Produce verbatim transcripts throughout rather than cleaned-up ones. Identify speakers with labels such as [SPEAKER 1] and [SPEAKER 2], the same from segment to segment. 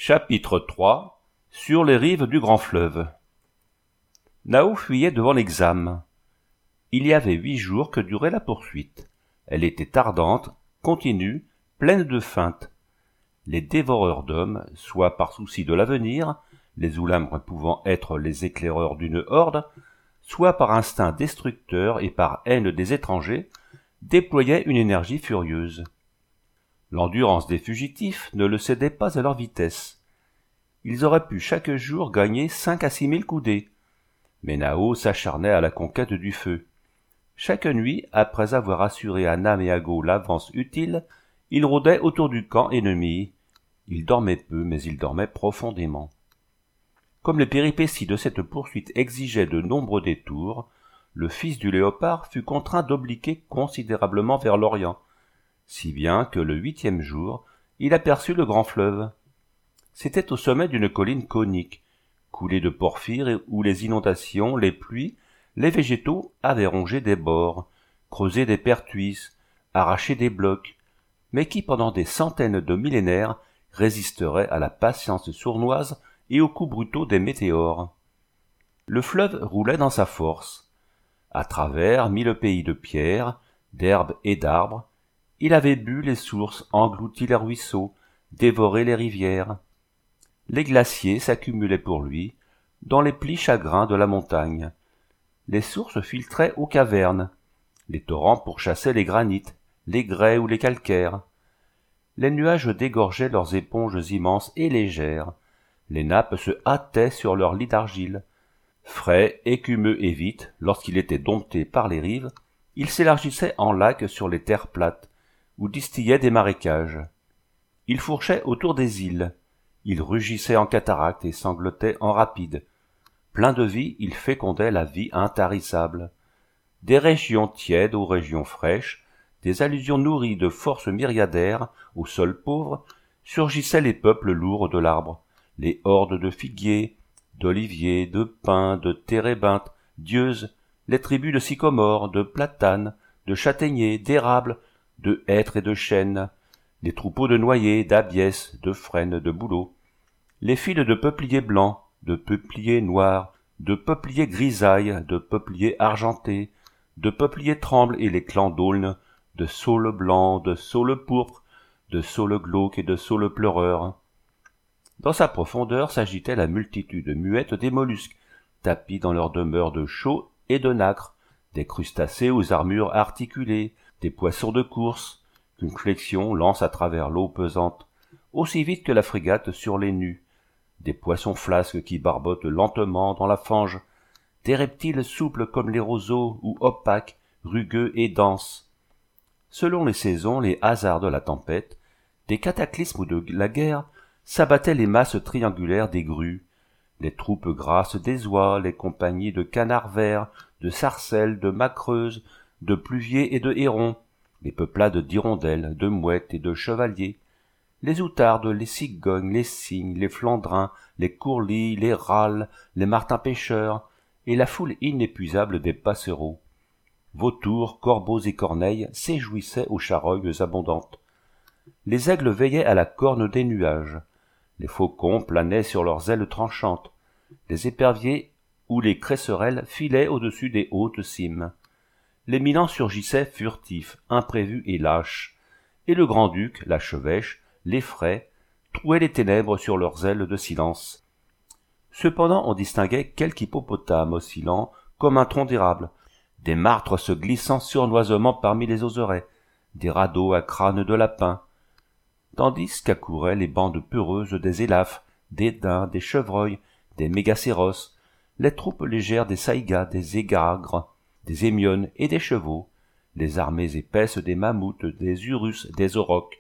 [SPEAKER 1] Chapitre trois. Sur les rives du grand fleuve. Nao fuyait devant l'examen. Il y avait huit jours que durait la poursuite. Elle était ardente, continue, pleine de feintes. Les dévoreurs d'hommes, soit par souci de l'avenir, les Ulamres pouvant être les éclaireurs d'une horde, soit par instinct destructeur et par haine des étrangers, déployaient une énergie furieuse. L'endurance des fugitifs ne le cédait pas à leur vitesse. Ils auraient pu chaque jour gagner cinq à six mille coudées. Mais Nao s'acharnait à la conquête du feu. Chaque nuit, après avoir assuré à Nam et à Go l'avance utile, il rôdait autour du camp ennemi. Il dormait peu, mais il dormait profondément. Comme les péripéties de cette poursuite exigeaient de nombreux détours, le fils du léopard fut contraint d'obliquer considérablement vers l'Orient, si bien que le huitième jour, il aperçut le grand fleuve. C'était au sommet d'une colline conique, coulée de porphyre où les inondations, les pluies, les végétaux avaient rongé des bords, creusé des pertuis, arraché des blocs, mais qui pendant des centaines de millénaires résisteraient à la patience sournoise et aux coups brutaux des météores. Le fleuve roulait dans sa force. À travers mille pays de pierres, d'herbes et d'arbres, il avait bu les sources, englouti les ruisseaux, dévoré les rivières. Les glaciers s'accumulaient pour lui dans les plis chagrins de la montagne. Les sources filtraient aux cavernes. Les torrents pourchassaient les granites, les grès ou les calcaires. Les nuages dégorgeaient leurs éponges immenses et légères. Les nappes se hâtaient sur leurs lits d'argile. Frais, écumeux et vite, lorsqu'il était dompté par les rives, il s'élargissait en lacs sur les terres plates, où distillaient des marécages. Il fourchait autour des îles. Il rugissait en cataractes et sanglotait en rapides. Plein de vie, il fécondait la vie intarissable. Des régions tièdes aux régions fraîches, des allusions nourries de forces myriadaires au sol pauvre, surgissaient les peuples lourds de l'arbre, les hordes de figuiers, d'oliviers, de pins, de térébinthes, d'yeuses, les tribus de sycomores, de platanes, de châtaigniers, d'érables, de hêtres et de chênes, les troupeaux de noyers, d'abiès, de frênes, de bouleaux, les files de peupliers blancs, de peupliers noirs, de peupliers grisailles, de peupliers argentés, de peupliers trembles et les clans d'aulnes, de saules blancs, de saules pourpres, de saules glauques et de saules pleureurs. Dans sa profondeur s'agitait la multitude muette des mollusques, tapis dans leurs demeures de chaux et de nacre, des crustacés aux armures articulées, des poissons de course, qu'une flexion lance à travers l'eau pesante, aussi vite que la frégate sur les nus, des poissons flasques qui barbotent lentement dans la fange, des reptiles souples comme les roseaux ou opaques, rugueux et denses. Selon les saisons, les hasards de la tempête, des cataclysmes ou de la guerre, s'abattaient les masses triangulaires des grues, les troupes grasses des oies, les compagnies de canards verts, de sarcelles, de macreuses, de pluviers et de hérons, les peuplades d'hirondelles, de mouettes et de chevaliers, les outardes, les cigognes, les cygnes, les flandrins, les courlis, les râles, les martins pêcheurs, et la foule inépuisable des passereaux. Vautours, corbeaux et corneilles s'éjouissaient aux charognes abondantes. Les aigles veillaient à la corne des nuages. Les faucons planaient sur leurs ailes tranchantes. Les éperviers ou les cresserelles filaient au-dessus des hautes cimes. Les milans surgissaient furtifs, imprévus et lâches, et le grand-duc, la chevêche, l'effraie, trouaient les ténèbres sur leurs ailes de silence. Cependant on distinguait quelque hippopotame oscillant comme un tronc d'érable, des martres se glissant sournoisement parmi les oserets, des radeaux à crâne de lapin, tandis qu'accouraient les bandes peureuses des élaphes, des daims, des chevreuils, des mégacéros, les troupes légères des saïgas, des égagres, des hémiones et des chevaux, les armées épaisses des mammouths, des urus, des aurochs.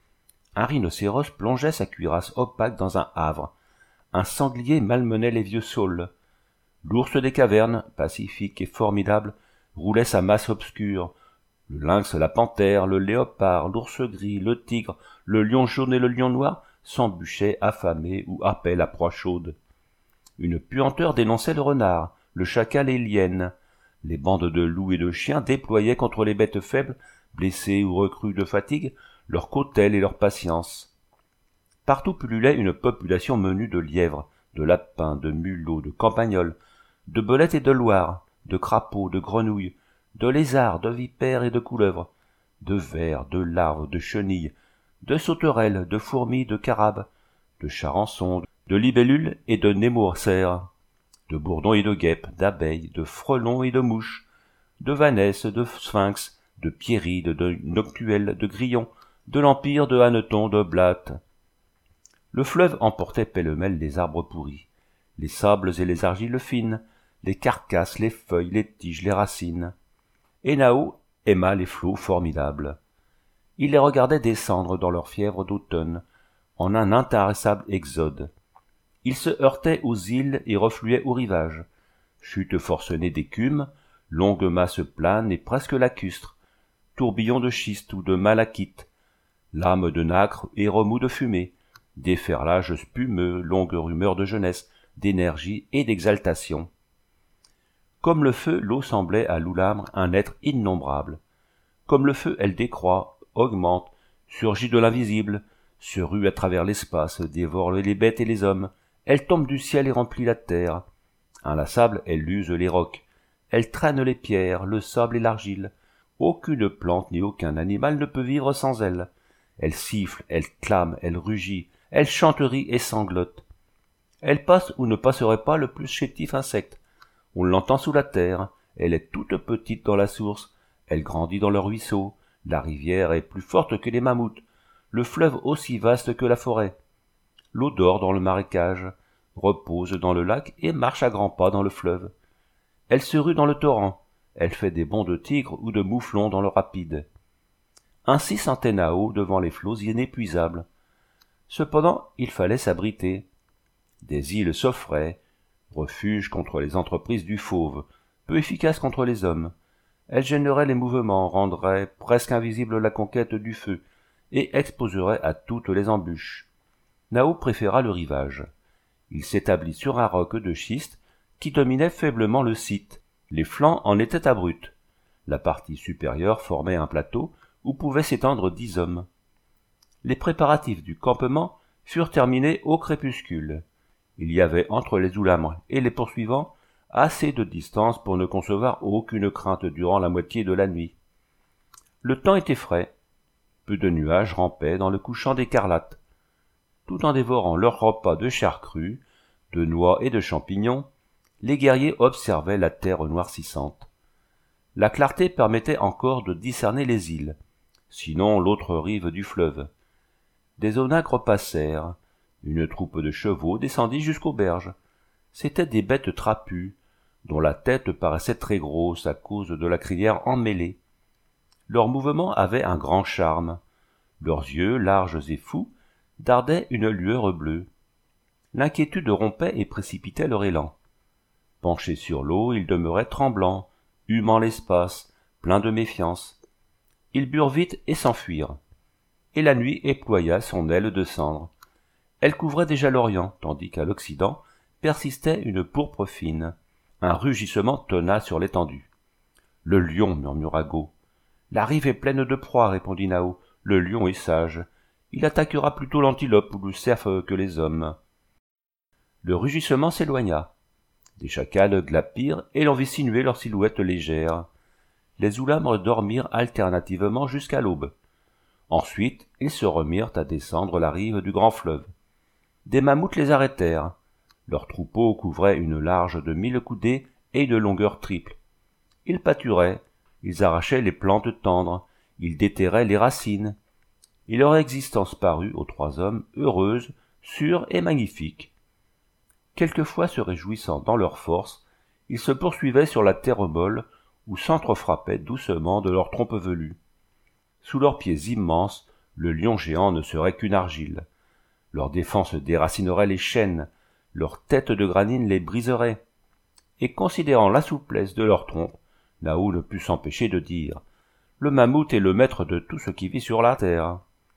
[SPEAKER 1] Un rhinocéros plongeait sa cuirasse opaque dans un havre, un sanglier malmenait les vieux saules, l'ours des cavernes, pacifique et formidable, roulait sa masse obscure, le lynx, la panthère, le léopard, l'ours gris, le tigre, le lion jaune et le lion noir s'embûchaient affamés ou happaient la proie chaude. Une puanteur dénonçait le renard, le chacal et l'hyène. Les bandes de loups et de chiens déployaient contre les bêtes faibles, blessées ou recrues de fatigue, leur cautèle et leur patience. Partout pullulait une population menue de lièvres, de lapins, de mulots, de campagnols, de belettes et de loirs, de crapauds, de grenouilles, de lézards, de vipères et de couleuvres, de vers, de larves, de chenilles, de sauterelles, de fourmis, de carabes, de charançons, de libellules et de némours-cerfs, de bourdons et de guêpes, d'abeilles, de frelons et de mouches, de vanesses, de sphinx, de pierrides, de noctuelles, de grillons, de lampires, de hannetons, de blattes. Le fleuve emportait pêle-mêle les arbres pourris, les sables et les argiles fines, les carcasses, les feuilles, les tiges, les racines. Et Nao aima les flots formidables. Il les regardait descendre dans leur fièvre d'automne, en un intarissable exode. Ils se heurtaient aux îles et refluaient au rivage. Chutes forcenées d'écume, longues masses planes et presque lacustres, tourbillons de schiste ou de malachite, lames de nacre et remous de fumée, déferlages spumeux, longues rumeurs de jeunesse, d'énergie et d'exaltation. Comme le feu, l'eau semblait à l'Oulamre un être innombrable. Comme le feu, elle décroît, augmente, surgit de l'invisible, se rue à travers l'espace, dévore les bêtes et les hommes, elle tombe du ciel et remplit la terre. Inlassable, elle use les rocs, elle traîne les pierres, le sable et l'argile. Aucune plante ni aucun animal ne peut vivre sans elle. Elle siffle, elle clame, elle rugit, elle chanterie et sanglote. Elle passe ou ne passerait pas le plus chétif insecte. On l'entend sous la terre, elle est toute petite dans la source, elle grandit dans le ruisseau, la rivière est plus forte que les mammouths, le fleuve aussi vaste que la forêt. L'eau dort dans le marécage, repose dans le lac et marche à grands pas dans le fleuve. Elle se rue dans le torrent, elle fait des bonds de tigre ou de mouflon dans le rapide. Ainsi sentait Nao devant les flots inépuisables. Cependant, il fallait s'abriter. Des îles s'offraient, refuge contre les entreprises du fauve, peu efficace contre les hommes. Elles gêneraient les mouvements, rendraient presque invisible la conquête du feu, et exposeraient à toutes les embûches. Nao préféra le rivage. Il s'établit sur un roc de schiste qui dominait faiblement le site. Les flancs en étaient abrupts. La partie supérieure formait un plateau où pouvaient s'étendre dix hommes. Les préparatifs du campement furent terminés au crépuscule. Il y avait entre les Oulamres et les poursuivants assez de distance pour ne concevoir aucune crainte durant la moitié de la nuit. Le temps était frais. Peu de nuages rampaient dans le couchant d'écarlate. Tout en dévorant leur repas de chair crue, de noix et de champignons, les guerriers observaient la terre noircissante. La clarté permettait encore de discerner les îles, sinon l'autre rive du fleuve. Des onagres passèrent, une troupe de chevaux descendit jusqu'aux berges. C'étaient des bêtes trapues, dont la tête paraissait très grosse à cause de la crinière emmêlée. Leurs mouvements avaient un grand charme. Leurs yeux, larges et fous, dardaient une lueur bleue. L'inquiétude rompait et précipitait leur élan. Penchés sur l'eau, ils demeuraient tremblants, humant l'espace, pleins de méfiance. Ils burent vite et s'enfuirent. Et la nuit éploya son aile de cendre. Elle couvrait déjà l'Orient, tandis qu'à l'Occident persistait une pourpre fine. Un rugissement tonna sur l'étendue. « Le lion, murmura Go. « La rive est pleine de proies, répondit Nao. Le lion est sage. Il attaquera plutôt l'antilope ou le cerf que les hommes. » Le rugissement s'éloigna. Des chacals glapirent et l'on vit sinuer leurs silhouettes légères. Les Oulamres dormirent alternativement jusqu'à l'aube. Ensuite, ils se remirent à descendre la rive du grand fleuve. Des mammouths les arrêtèrent. Leur troupeau couvrait une large de mille coudées et une longueur triple. Ils pâturaient, ils arrachaient les plantes tendres, ils déterraient les racines. Et leur existence parut aux trois hommes heureuse, sûre et magnifique. Quelquefois se réjouissant dans leur force, ils se poursuivaient sur la terre molle ou s'entrefrappaient doucement de leurs trompes velues. Sous leurs pieds immenses, le lion géant ne serait qu'une argile. Leur défense déracinerait les chênes, leur tête de granine les briserait. Et considérant la souplesse de leur trompe, Nao ne put s'empêcher de dire « Le mammouth est le maître de tout ce qui vit sur la terre. »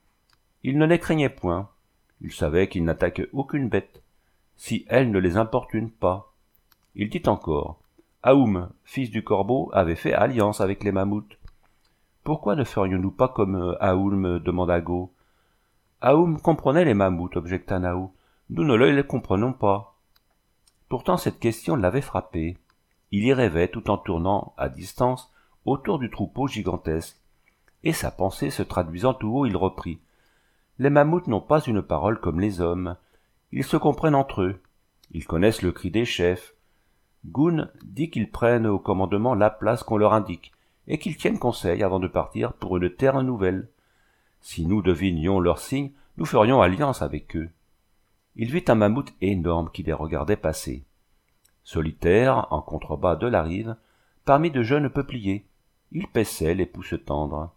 [SPEAKER 1] Il ne les craignait point. Il savait qu'il n'attaque aucune bête, si elle ne les importune pas. Il dit encore « Aoum, fils du corbeau, avait fait alliance avec les mammouths. Pourquoi ne ferions-nous pas comme Aoum demanda Go. Aoum comprenait les mammouths, objecta Nao. Nous ne les comprenons pas. Pourtant cette question l'avait frappé. Il y rêvait tout en tournant, à distance, autour du troupeau gigantesque. Et sa pensée se traduisant tout haut, il reprit. Les mammouths n'ont pas une parole comme les hommes. Ils se comprennent entre eux. Ils connaissent le cri des chefs. Goun dit qu'ils prennent au commandement la place qu'on leur indique, et qu'ils tiennent conseil avant de partir pour une terre nouvelle. Si nous devinions leurs signes, nous ferions alliance avec eux. Il vit un mammouth énorme qui les regardait passer. Solitaire, en contrebas de la rive, parmi de jeunes peupliers, il paissait les pousses tendres.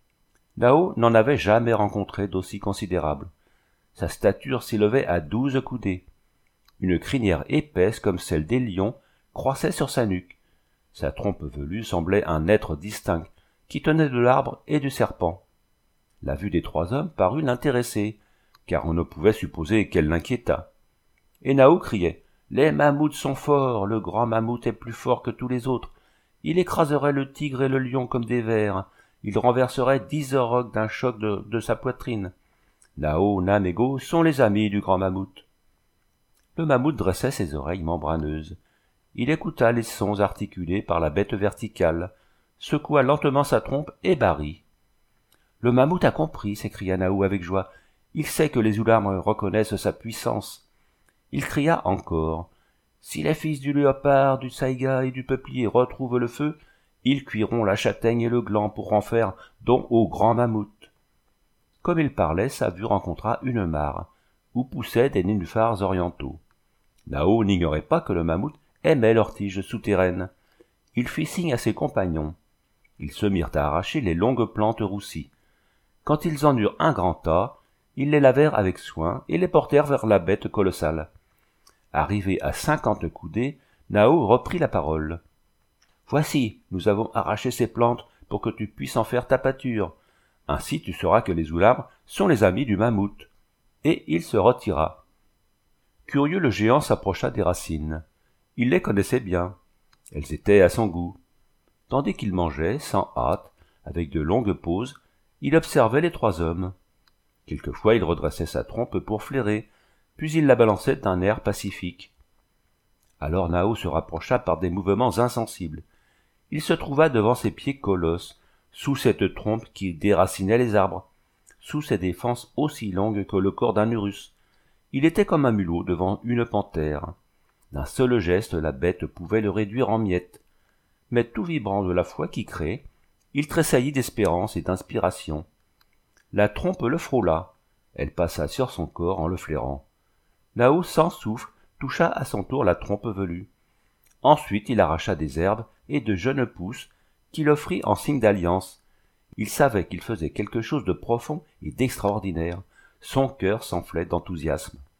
[SPEAKER 1] Nao n'en avait jamais rencontré d'aussi considérable. Sa stature s'élevait à douze coudées. Une crinière épaisse comme celle des lions croissait sur sa nuque. Sa trompe velue semblait un être distinct, qui tenait de l'arbre et du serpent. La vue des trois hommes parut l'intéresser, car on ne pouvait supposer qu'elle l'inquiétât. Et Nao criait « Les mammouths sont forts, le grand mammouth est plus fort que tous les autres. Il écraserait le tigre et le lion comme des vers. Il renverserait dix aurochs d'un choc de, de sa poitrine. Nao, Nam et Go sont les amis du grand mammouth. » Le mammouth dressait ses oreilles membraneuses. Il écouta les sons articulés par la bête verticale, secoua lentement sa trompe et barrit. « Le mammouth a compris, » s'écria Nao avec joie. « Il sait que les Ulamres reconnaissent sa puissance. » Il cria encore. « Si les fils du léopard, du saïga et du peuplier retrouvent le feu, ils cuiront la châtaigne et le gland pour en faire don au grand mammouth. » Comme il parlait, sa vue rencontra une mare, où poussaient des nénuphars orientaux. Nao n'ignorait pas que le mammouth aimait leurs tiges souterraines. Il fit signe à ses compagnons. Ils se mirent à arracher les longues plantes roussies. Quand ils en eurent un grand tas, ils les lavèrent avec soin et les portèrent vers la bête colossale. Arrivé à cinquante coudées, Nao reprit la parole. « Voici, nous avons arraché ces plantes pour que tu puisses en faire ta pâture. Ainsi tu sauras que les Ulamres sont les amis du mammouth. » Et il se retira. Curieux, le géant s'approcha des racines. Il les connaissait bien. Elles étaient à son goût. Tandis qu'il mangeait, sans hâte, avec de longues pauses, il observait les trois hommes. Quelquefois il redressait sa trompe pour flairer, puis il la balançait d'un air pacifique. Alors Nao se rapprocha par des mouvements insensibles. Il se trouva devant ces pieds colosses, sous cette trompe qui déracinait les arbres, sous ces défenses aussi longues que le corps d'un urus. Il était comme un mulot devant une panthère. D'un seul geste, la bête pouvait le réduire en miettes. Mais tout vibrant de la foi qui crée, il tressaillit d'espérance et d'inspiration. La trompe le frôla. Elle passa sur son corps en le flairant. Nao, sans souffle, toucha à son tour la trompe velue. Ensuite il arracha des herbes et de jeunes pousses qu'il offrit en signe d'alliance. Il savait qu'il faisait quelque chose de profond et d'extraordinaire. Son cœur s'enflait d'enthousiasme.